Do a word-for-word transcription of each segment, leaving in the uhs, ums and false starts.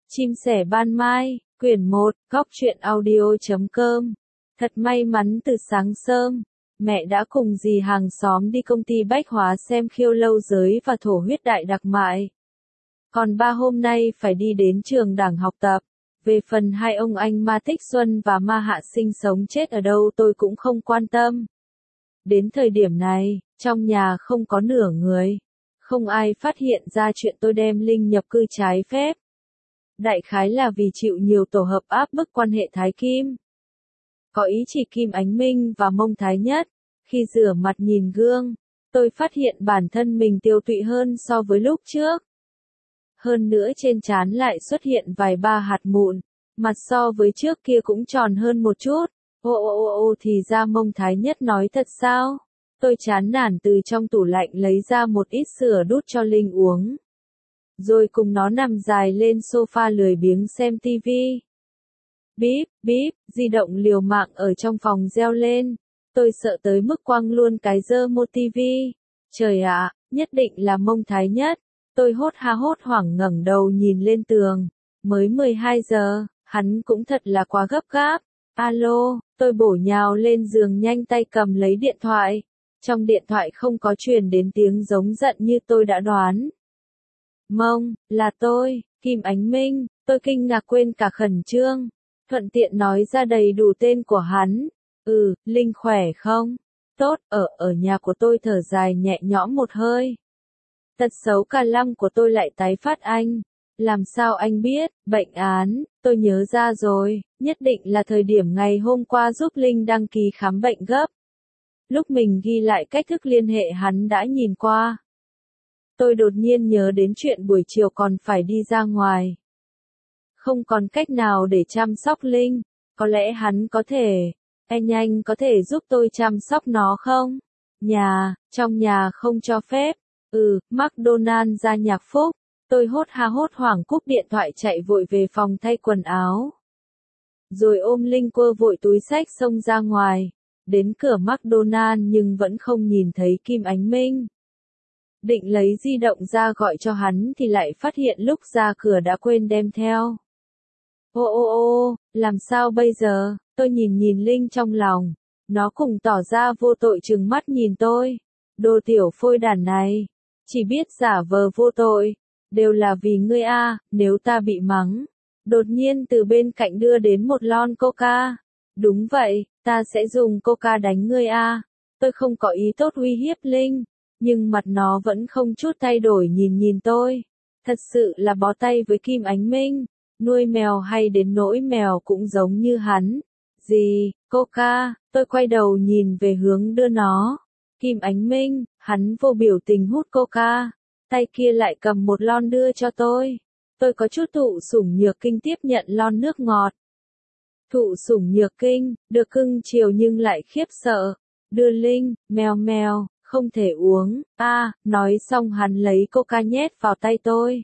Chim sẻ ban mai, quyển một, góc truyện audio chấm com. Thật may mắn từ sáng sớm, mẹ đã cùng dì hàng xóm đi công ty bách hóa xem khiêu lâu giới và thổ huyết đại đặc mại. Còn ba hôm nay phải đi đến trường đảng học tập. Về phần hai ông anh Ma Tích Xuân và Ma Hạ Sinh sống chết ở đâu tôi cũng không quan tâm. Đến thời điểm này, trong nhà không có nửa người. Không ai phát hiện ra chuyện tôi đem Linh nhập cư trái phép. Đại khái là vì chịu nhiều tổ hợp áp bức quan hệ Thái Kim. Có ý chỉ Kim Ánh Minh và Mông Thái Nhất. Khi rửa mặt nhìn gương, tôi phát hiện bản thân mình tiêu tụy hơn so với lúc trước. Hơn nữa trên trán lại xuất hiện vài ba hạt mụn, mặt so với trước kia cũng tròn hơn một chút. Ô ô ô ô thì ra Mông Thái Nhất nói thật sao? Tôi chán nản từ trong tủ lạnh lấy ra một ít sữa đút cho Linh uống. Rồi cùng nó nằm dài lên sofa lười biếng xem tivi. Bíp, bíp, di động liều mạng ở trong phòng reo lên. Tôi sợ tới mức quăng luôn cái remote tivi. Trời ạ, nhất định là Mông Thái Nhất. Tôi hốt ha hốt hoảng ngẩng đầu nhìn lên tường. Mới mười hai giờ, hắn cũng thật là quá gấp gáp. Alo, tôi bổ nhào lên giường nhanh tay cầm lấy điện thoại. Trong điện thoại không có truyền đến tiếng giống giận như tôi đã đoán. Mông, là tôi, Kim Ánh Minh, tôi kinh ngạc quên cả khẩn trương. Thuận tiện nói ra đầy đủ tên của hắn. Ừ, Linh khỏe không? Tốt, ở ở nhà của tôi thở dài nhẹ nhõm một hơi. Tật xấu cả lăng của tôi lại tái phát anh. Làm sao anh biết, bệnh án, tôi nhớ ra rồi, nhất định là thời điểm ngày hôm qua giúp Linh đăng ký khám bệnh gấp. Lúc mình ghi lại cách thức liên hệ hắn đã nhìn qua. Tôi đột nhiên nhớ đến chuyện buổi chiều còn phải đi ra ngoài. Không còn cách nào để chăm sóc Linh, có lẽ hắn có thể, anh anh có thể giúp tôi chăm sóc nó không? Nhà, trong nhà không cho phép. Ừ, McDonald ra nhạc phúc. Tôi hốt ha hốt hoảng cúp điện thoại chạy vội về phòng thay quần áo. Rồi ôm Linh quơ vội túi xách xông ra ngoài. Đến cửa McDonald nhưng vẫn không nhìn thấy Kim Ánh Minh. Định lấy di động ra gọi cho hắn thì lại phát hiện lúc ra cửa đã quên đem theo. Ô ô ô, làm sao bây giờ? Tôi nhìn nhìn Linh trong lòng. Nó cùng tỏ ra vô tội trừng mắt nhìn tôi. Đồ tiểu phôi đàn này. Chỉ biết giả vờ vô tội. Đều là vì ngươi a, nếu ta bị mắng. Đột nhiên từ bên cạnh đưa đến một lon coca. Đúng vậy, ta sẽ dùng coca đánh ngươi a. Tôi không có ý tốt uy hiếp Linh. Nhưng mặt nó vẫn không chút thay đổi nhìn nhìn tôi. Thật sự là bó tay với Kim Ánh Minh. Nuôi mèo hay đến nỗi mèo cũng giống như hắn. Gì, coca, tôi quay đầu nhìn về hướng đưa nó. Kim Ánh Minh, hắn vô biểu tình hút coca. Tay kia lại cầm một lon đưa cho tôi. Tôi có chút thụ sủng nhược kinh tiếp nhận lon nước ngọt. Thụ sủng nhược kinh, được cưng chiều nhưng lại khiếp sợ. Đưa Linh, mèo mèo. Không thể uống, a, à, nói xong hắn lấy coca nhét vào tay tôi.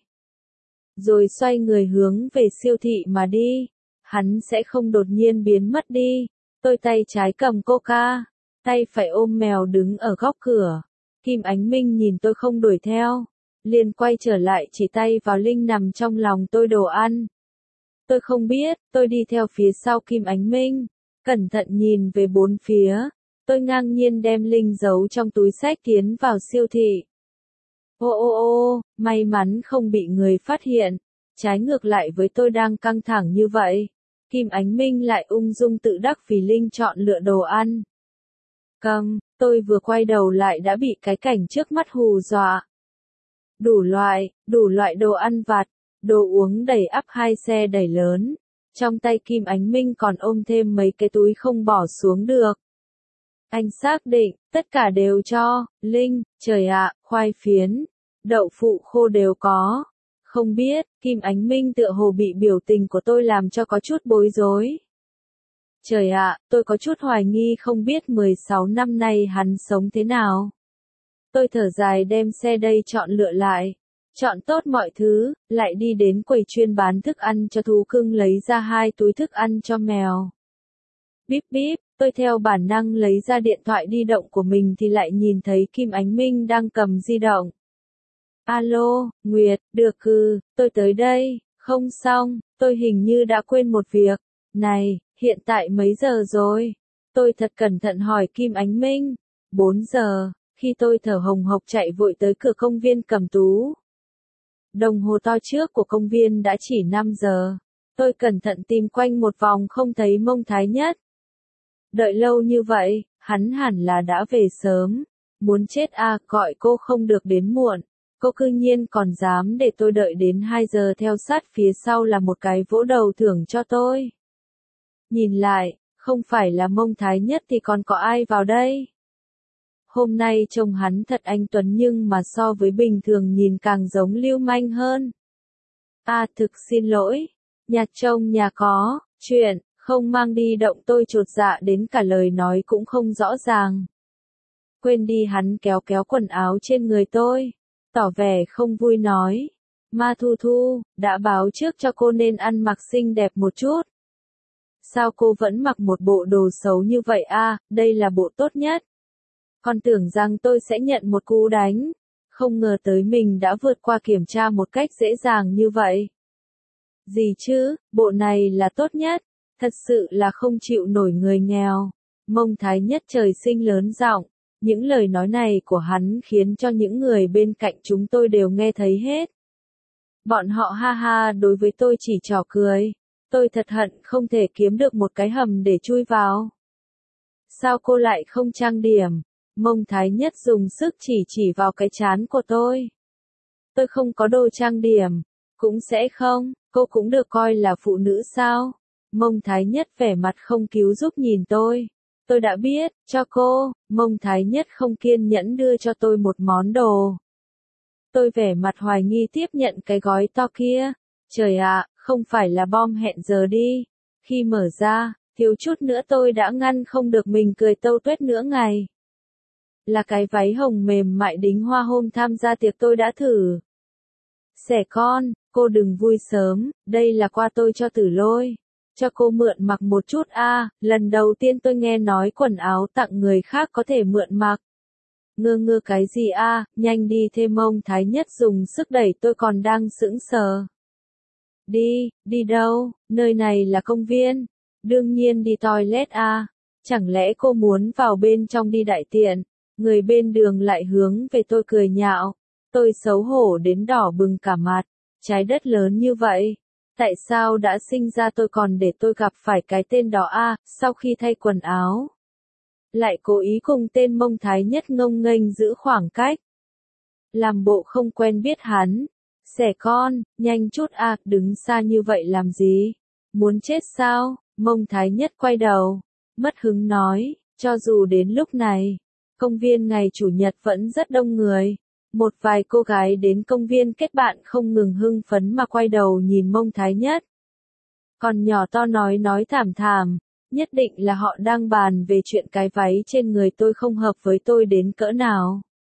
Rồi xoay người hướng về siêu thị mà đi. Hắn sẽ không đột nhiên biến mất đi. Tôi tay trái cầm coca, tay phải ôm mèo đứng ở góc cửa. Kim Ánh Minh nhìn tôi không đuổi theo. Liền quay trở lại chỉ tay vào Linh nằm trong lòng tôi đồ ăn. Tôi không biết, tôi đi theo phía sau Kim Ánh Minh. Cẩn thận nhìn về bốn phía. Tôi ngang nhiên đem Linh giấu trong túi xách tiến vào siêu thị. Ô ô ô, may mắn không bị người phát hiện. Trái ngược lại với tôi đang căng thẳng như vậy. Kim Ánh Minh lại ung dung tự đắc vì Linh chọn lựa đồ ăn. Cầm, tôi vừa quay đầu lại đã bị cái cảnh trước mắt hù dọa. Đủ loại, đủ loại đồ ăn vặt, đồ uống đầy ắp hai xe đẩy lớn. Trong tay Kim Ánh Minh còn ôm thêm mấy cái túi không bỏ xuống được. Anh xác định, tất cả đều cho, Linh, trời ạ, khoai phiến, đậu phụ khô đều có. Không biết, Kim Ánh Minh tựa hồ bị biểu tình của tôi làm cho có chút bối rối. Trời ạ, tôi có chút hoài nghi không biết mười sáu năm nay hắn sống thế nào. Tôi thở dài đem xe đây chọn lựa lại. Chọn tốt mọi thứ, lại đi đến quầy chuyên bán thức ăn cho thú cưng lấy ra hai túi thức ăn cho mèo. Bíp bíp, tôi theo bản năng lấy ra điện thoại di động của mình thì lại nhìn thấy Kim Ánh Minh đang cầm di động. Alo, Nguyệt, được cư, tôi tới đây, Không xong, tôi hình như đã quên một việc. Này, hiện tại mấy giờ rồi? Tôi thật cẩn thận hỏi Kim Ánh Minh. Bốn giờ, khi tôi thở hồng hộc chạy vội tới cửa công viên Cẩm Tú. Đồng hồ to trước của công viên đã chỉ năm giờ. Tôi cẩn thận tìm quanh một vòng không thấy Mông Thái Nhất. Đợi lâu như vậy, hắn hẳn là đã về sớm. Muốn chết à, gọi cô không được đến muộn. Cô cư nhiên còn dám để tôi đợi đến hai giờ, theo sát phía sau là một cái vỗ đầu thưởng cho tôi. Nhìn lại, không phải là Mông Thái Nhất thì còn có ai vào đây? Hôm nay trông hắn thật anh tuấn nhưng mà so với bình thường nhìn càng giống lưu manh hơn. À, thực xin lỗi. Nhà trông nhà có, chuyện, không mang đi động. Tôi chột dạ đến cả lời nói cũng không rõ ràng. Quên đi, hắn kéo kéo quần áo trên người tôi, tỏ vẻ không vui nói. Ma Thu Thu, đã báo trước cho cô nên ăn mặc xinh đẹp một chút. Sao cô vẫn mặc một bộ đồ xấu như vậy à, đây là bộ tốt nhất. Còn tưởng rằng tôi sẽ nhận một cú đánh. Không ngờ tới mình đã vượt qua kiểm tra một cách dễ dàng như vậy. Gì chứ, bộ này là tốt nhất. Thật sự là không chịu nổi người nghèo. Mông Thái Nhất trời sinh lớn giọng. Những lời nói này của hắn khiến cho những người bên cạnh chúng tôi đều nghe thấy hết. Bọn họ ha ha đối với tôi chỉ trò cười. Tôi thật hận không thể kiếm được một cái hầm để chui vào. Sao cô lại không trang điểm? Mông Thái Nhất dùng sức chỉ chỉ vào cái trán của tôi. Tôi không có đồ trang điểm. Cũng sẽ không, cô cũng được coi là phụ nữ sao? Mông Thái Nhất vẻ mặt không cứu giúp nhìn tôi. Tôi đã biết, cho cô. Mông Thái Nhất không kiên nhẫn đưa cho tôi một món đồ. Tôi vẻ mặt hoài nghi tiếp nhận cái gói to kia. Trời ạ, không phải là bom hẹn giờ đi. Khi mở ra, thiếu chút nữa tôi đã ngăn không được mình cười tâu tuét nửa ngày. Là cái váy hồng mềm mại đính hoa hôm tham gia tiệc tôi đã thử. Xẻ con, cô đừng vui sớm, đây là quà tôi cho Tử Lôi. Cho cô mượn mặc một chút a, à, lần đầu tiên tôi nghe nói quần áo tặng người khác có thể mượn mặc. Ngơ ngơ cái gì a, à, nhanh đi thêm. Mông Thái Nhất dùng sức đẩy tôi còn đang sững sờ. Đi, đi đâu, nơi này là công viên. Đương nhiên đi toilet a, à. Chẳng lẽ cô muốn vào bên trong đi đại tiện? Người bên đường lại hướng về tôi cười nhạo. Tôi xấu hổ đến đỏ bừng cả mặt. Trái đất lớn như vậy. Tại sao đã sinh ra tôi còn để tôi gặp phải cái tên đó a, à, sau khi thay quần áo. Lại cố ý cùng tên Mông Thái Nhất ngông nghênh giữ khoảng cách. Làm bộ không quen biết hắn. Xẻ con, nhanh chút a, à, đứng xa như vậy làm gì? Muốn chết sao? Mông Thái Nhất quay đầu. Mất hứng nói, cho dù đến lúc này, công viên ngày Chủ nhật vẫn rất đông người. Một vài cô gái đến công viên kết bạn không ngừng hưng phấn mà quay đầu nhìn Mông Thái Nhất. Còn nhỏ to nói nói thảm thảm, nhất định là họ đang bàn về chuyện cái váy trên người tôi không hợp với tôi đến cỡ nào.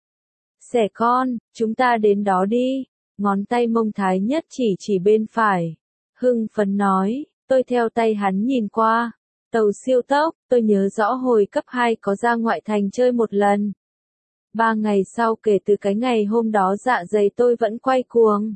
Xẻ con, chúng ta đến đó đi. Ngón tay Mông Thái Nhất chỉ chỉ bên phải. Hưng phấn nói, tôi theo tay hắn nhìn qua. Tàu siêu tốc, tôi nhớ rõ hồi cấp hai có ra ngoại thành chơi một lần. Ba ngày sau kể từ cái ngày hôm đó dạ dày tôi vẫn quay cuồng.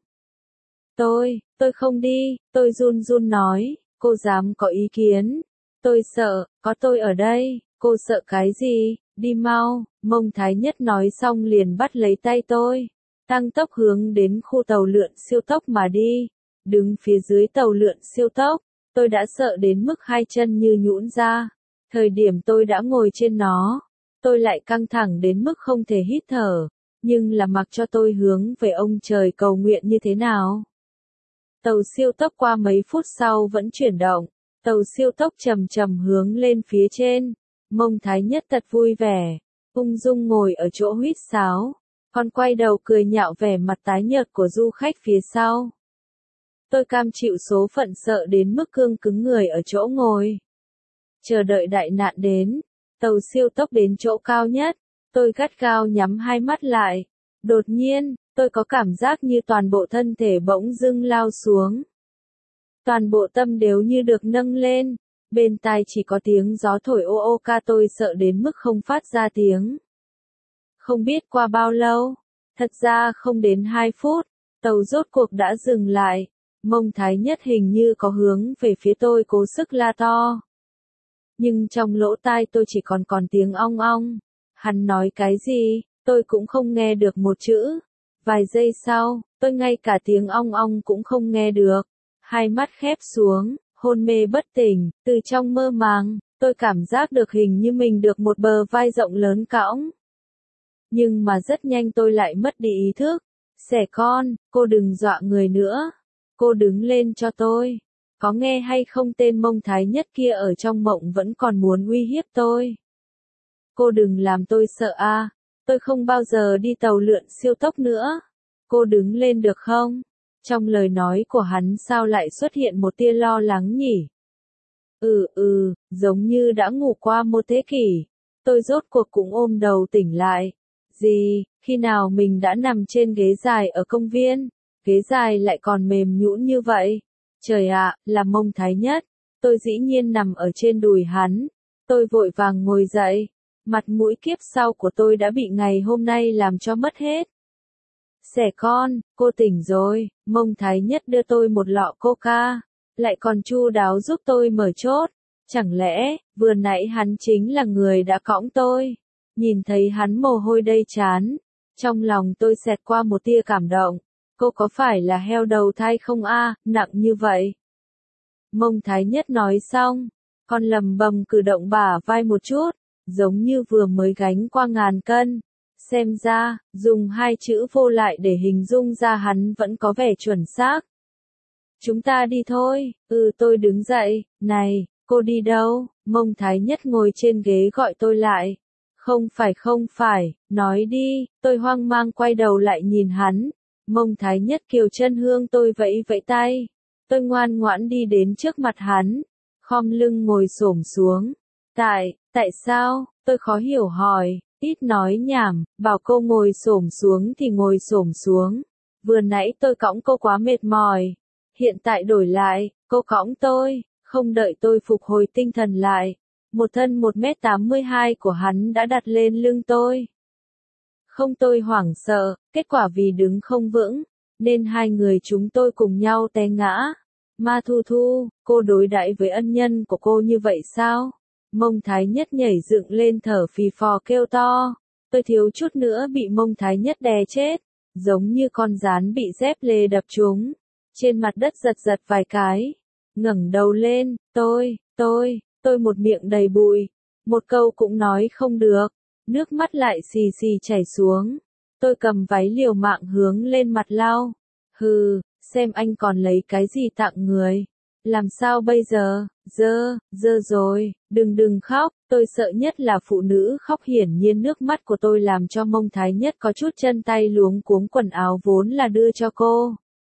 Tôi, tôi không đi, tôi run run nói, cô dám có ý kiến. Tôi sợ, có tôi ở đây, cô sợ cái gì, đi mau. Mông Thái Nhất nói xong liền bắt lấy tay tôi. Tăng tốc hướng đến khu tàu lượn siêu tốc mà đi. Đứng phía dưới tàu lượn siêu tốc, tôi đã sợ đến mức hai chân như nhũn ra. Thời điểm tôi đã ngồi trên nó, tôi lại căng thẳng đến mức không thể hít thở, nhưng là mặc cho tôi hướng về ông trời cầu nguyện như thế nào. Tàu siêu tốc qua mấy phút sau vẫn chuyển động, tàu siêu tốc chậm chậm hướng lên phía trên. Mông Thái Nhất thật vui vẻ, ung dung ngồi ở chỗ huýt sáo, còn quay đầu cười nhạo vẻ mặt tái nhợt của du khách phía sau. Tôi cam chịu số phận sợ đến mức cương cứng người ở chỗ ngồi. Chờ đợi đại nạn đến. Tàu siêu tốc đến chỗ cao nhất, tôi gắt gao nhắm hai mắt lại. Đột nhiên, tôi có cảm giác như toàn bộ thân thể bỗng dưng lao xuống. Toàn bộ tâm đều như được nâng lên, bên tai chỉ có tiếng gió thổi ô ô ca, tôi sợ đến mức không phát ra tiếng. Không biết qua bao lâu, thật ra không đến hai phút, tàu rốt cuộc đã dừng lại. Mông Thái Nhất hình như có hướng về phía tôi cố sức la to. Nhưng trong lỗ tai tôi chỉ còn còn tiếng ong ong. Hắn nói cái gì, tôi cũng không nghe được một chữ. Vài giây sau, tôi ngay cả tiếng ong ong cũng không nghe được. Hai mắt khép xuống, hôn mê bất tỉnh, từ trong mơ màng, tôi cảm giác được hình như mình được một bờ vai rộng lớn cõng. Nhưng mà rất nhanh tôi lại mất đi ý thức. Xẻ con, cô đừng dọa người nữa. Cô đứng lên cho tôi. Có nghe hay không, tên Mông Thái Nhất kia ở trong mộng vẫn còn muốn uy hiếp tôi. Cô đừng làm tôi sợ a, à. Tôi không bao giờ đi tàu lượn siêu tốc nữa. Cô đứng lên được không? Trong lời nói của hắn sao lại xuất hiện một tia lo lắng nhỉ? Ừ ừ, giống như đã ngủ qua một thế kỷ. Tôi rốt cuộc cũng ôm đầu tỉnh lại. Gì, khi nào mình đã nằm trên ghế dài ở công viên? Ghế dài lại còn mềm nhũn như vậy. Trời ạ, là Mông Thái Nhất. Tôi dĩ nhiên nằm ở trên đùi hắn. Tôi vội vàng ngồi dậy. Mặt mũi kiếp sau của tôi đã bị ngày hôm nay làm cho mất hết. Xẻ con, cô tỉnh rồi. Mông Thái Nhất đưa tôi một lọ coca. Lại còn chu đáo giúp tôi mở chốt. Chẳng lẽ, vừa nãy hắn chính là người đã cõng tôi? Nhìn thấy hắn mồ hôi đầy trán. Trong lòng tôi xẹt qua một tia cảm động. Cô có phải là heo đầu thai không a, nặng như vậy? Mông Thái Nhất nói xong, con lầm bầm cử động bả vai một chút, giống như vừa mới gánh qua ngàn cân. Xem ra, dùng hai chữ vô lại để hình dung ra hắn vẫn có vẻ chuẩn xác. Chúng ta đi thôi, ừ tôi đứng dậy, này, cô đi đâu? Mông Thái Nhất ngồi trên ghế gọi tôi lại. Không phải không phải, nói đi, tôi hoang mang quay đầu lại nhìn hắn. Mông Thái Nhất kiều chân hương tôi vẫy vẫy tay. Tôi ngoan ngoãn đi đến trước mặt hắn. Khom lưng ngồi xổm xuống. Tại, tại sao? Tôi khó hiểu hỏi. Ít nói nhảm, bảo cô ngồi xổm xuống thì ngồi xổm xuống. Vừa nãy tôi cõng cô quá mệt mỏi. Hiện tại đổi lại, cô cõng tôi. Không đợi tôi phục hồi tinh thần lại. Một thân một mét tám mươi hai của hắn đã đặt lên lưng tôi. Không, tôi hoảng sợ, kết quả vì đứng không vững, nên hai người chúng tôi cùng nhau té ngã. Ma Thu Thu, cô đối đãi với ân nhân của cô như vậy sao? Mông Thái Nhất nhảy dựng lên thở phì phò kêu to. Tôi thiếu chút nữa bị Mông Thái Nhất đè chết, giống như con gián bị dép lê đập trúng. Trên mặt đất giật giật vài cái. Ngẩng đầu lên, tôi, tôi, tôi một miệng đầy bụi. Một câu cũng nói không được. Nước mắt lại xì xì chảy xuống. Tôi cầm váy liều mạng hướng lên mặt lau. Hừ, xem anh còn lấy cái gì tặng người. Làm sao bây giờ, dơ, dơ rồi, đừng đừng khóc. Tôi sợ nhất là phụ nữ khóc, hiển nhiên nước mắt của tôi làm cho Mông Thái Nhất có chút chân tay luống cuống, quần áo vốn là đưa cho cô.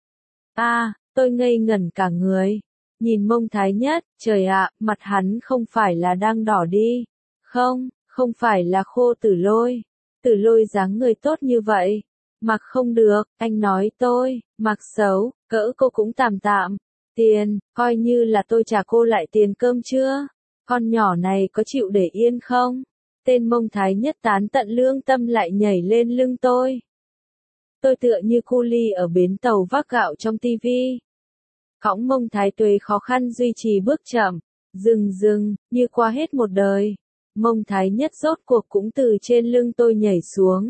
A, à, tôi ngây ngẩn cả người. Nhìn Mông Thái Nhất, trời ạ, mặt hắn không phải là đang đỏ đi. Không. Không phải là Khô Tử Lôi. Tử Lôi dáng người tốt như vậy. Mặc không được, anh nói tôi, mặc xấu, cỡ cô cũng tạm tạm. Tiền, coi như là tôi trả cô lại tiền cơm chưa? Con nhỏ này có chịu để yên không? Tên Mông Thái Nhất tán tận lương tâm lại nhảy lên lưng tôi. Tôi tựa như cu ly ở bến tàu vác gạo trong tivi. Cõng Mông Thái Tuế khó khăn duy trì bước chậm, dừng dừng, như qua hết một đời. Mông Thái Nhất rốt cuộc cũng từ trên lưng tôi nhảy xuống.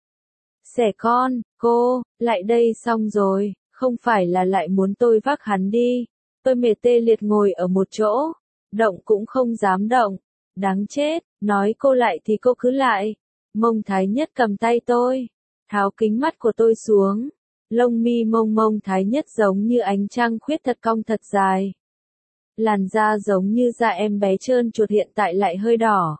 Xẻ con, cô, lại đây xong rồi, không phải là lại muốn tôi vác hắn đi. Tôi mệt tê liệt ngồi ở một chỗ, động cũng không dám động. Đáng chết, nói cô lại thì cô cứ lại. Mông Thái Nhất cầm tay tôi, tháo kính mắt của tôi xuống. Lông mi mông Mông Thái Nhất giống như ánh trăng khuyết thật cong thật dài. Làn da giống như da em bé trơn chuột, hiện tại lại hơi đỏ.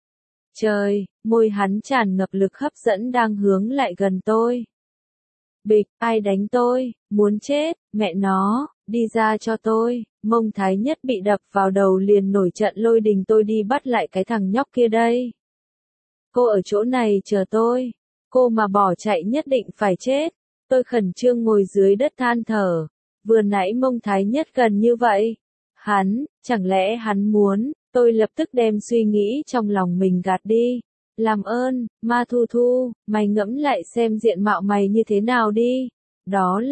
Trời, môi hắn tràn ngập lực hấp dẫn đang hướng lại gần tôi. Bịch, ai đánh tôi, muốn chết, mẹ nó, đi ra cho tôi. Mông Thái Nhất bị đập vào đầu liền nổi trận lôi đình, tôi đi bắt lại cái thằng nhóc kia đây. Cô ở chỗ này chờ tôi, cô mà bỏ chạy nhất định phải chết. Tôi khẩn trương ngồi dưới đất than thở, vừa nãy Mông Thái Nhất gần như vậy. Hắn, chẳng lẽ hắn muốn, tôi lập tức đem suy nghĩ trong lòng mình gạt đi. Làm ơn, Ma Thu Thu, mày ngẫm lại xem diện mạo mày như thế nào đi. Đó là,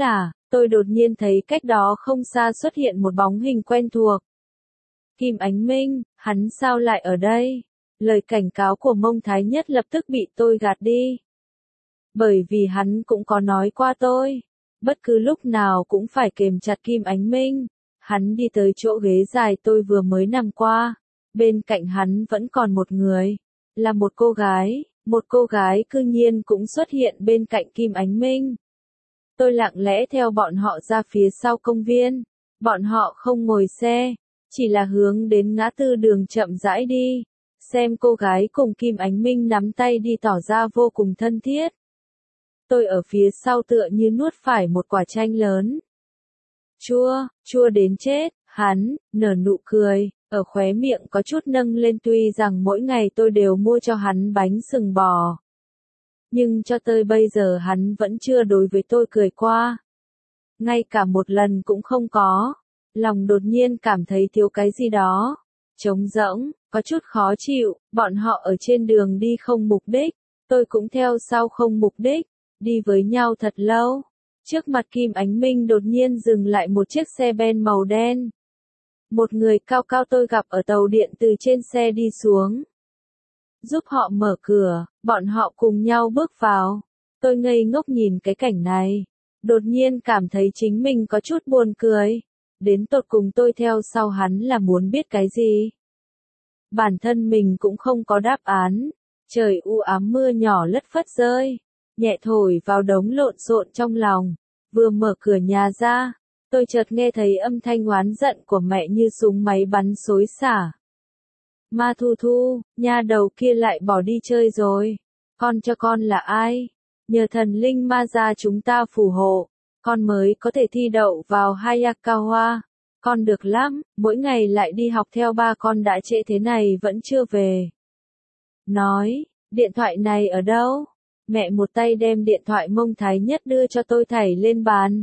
tôi đột nhiên thấy cách đó không xa xuất hiện một bóng hình quen thuộc. Kim Ánh Minh, hắn sao lại ở đây? Lời cảnh cáo của Mông Thái Nhất lập tức bị tôi gạt đi. Bởi vì hắn cũng có nói qua tôi, bất cứ lúc nào cũng phải kềm chặt Kim Ánh Minh. Hắn đi tới chỗ ghế dài tôi vừa mới nằm qua, bên cạnh hắn vẫn còn một người, là một cô gái, một cô gái cư nhiên cũng xuất hiện bên cạnh Kim Ánh Minh. Tôi lặng lẽ theo bọn họ ra phía sau công viên, bọn họ không ngồi xe, chỉ là hướng đến ngã tư đường chậm rãi đi, xem cô gái cùng Kim Ánh Minh nắm tay đi tỏ ra vô cùng thân thiết. Tôi ở phía sau tựa như nuốt phải một quả chanh lớn. Chua, chua đến chết, hắn, nở nụ cười, ở khóe miệng có chút nâng lên tuy rằng mỗi ngày tôi đều mua cho hắn bánh sừng bò. Nhưng cho tới bây giờ hắn vẫn chưa đối với tôi cười qua. Ngay cả một lần cũng không có. Lòng đột nhiên cảm thấy thiếu cái gì đó. Trống rỗng, có chút khó chịu, bọn họ ở trên đường đi không mục đích. Tôi cũng theo sau không mục đích, đi với nhau thật lâu. Trước mặt Kim Ánh Minh đột nhiên dừng lại một chiếc xe ben màu đen. Một người cao cao tôi gặp ở tàu điện từ trên xe đi xuống. Giúp họ mở cửa, bọn họ cùng nhau bước vào. Tôi ngây ngốc nhìn cái cảnh này. Đột nhiên cảm thấy chính mình có chút buồn cười. Đến tột cùng tôi theo sau hắn là muốn biết cái gì? Bản thân mình cũng không có đáp án. Trời u ám mưa nhỏ lất phất rơi. Nhẹ thổi vào đống lộn xộn trong lòng. Vừa mở cửa nhà ra, tôi chợt nghe thấy âm thanh oán giận của mẹ như súng máy bắn xối xả. Ma Thu Thu, nha đầu kia lại bỏ đi chơi rồi. Con cho con là ai? Nhờ thần linh ma gia chúng ta phù hộ, con mới có thể thi đậu vào Hayakawa. Con được lắm, mỗi ngày lại đi học theo ba con đã trễ thế này vẫn chưa về. Nói, điện thoại này ở đâu? Mẹ một tay đem điện thoại Mông Thái Nhất đưa cho tôi thảy lên bàn.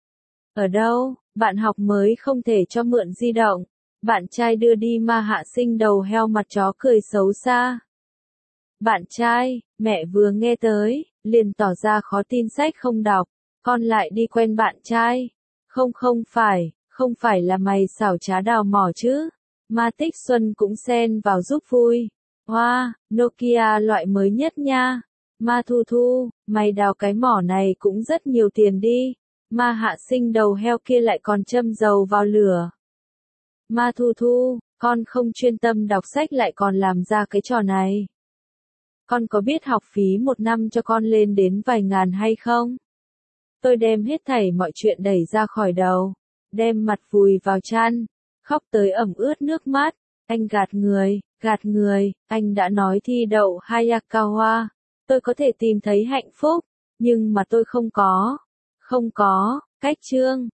Ở đâu, bạn học mới không thể cho mượn di động. Bạn trai đưa đi ma hạ sinh đầu heo mặt chó cười xấu xa. Bạn trai, mẹ vừa nghe tới, liền tỏ ra khó tin sách không đọc. Con lại đi quen bạn trai. Không không phải, không phải là mày xảo trá đào mỏ chứ. Ma Tích Xuân cũng xen vào giúp vui. Hoa, wow, Nokia loại mới nhất nha. Ma Thu Thu, mày đào cái mỏ này cũng rất nhiều tiền đi. Ma hạ sinh đầu heo kia lại còn châm dầu vào lửa. Ma Thu Thu, con không chuyên tâm đọc sách lại còn làm ra cái trò này. Con có biết học phí một năm cho con lên đến vài ngàn hay không? Tôi đem hết thảy mọi chuyện đẩy ra khỏi đầu, đem mặt vùi vào chăn, khóc tới ẩm ướt nước mắt. Anh gạt người, gạt người, anh đã nói thi đậu Hayakawa. Tôi có thể tìm thấy hạnh phúc, nhưng mà tôi không có. Không có, cách chương.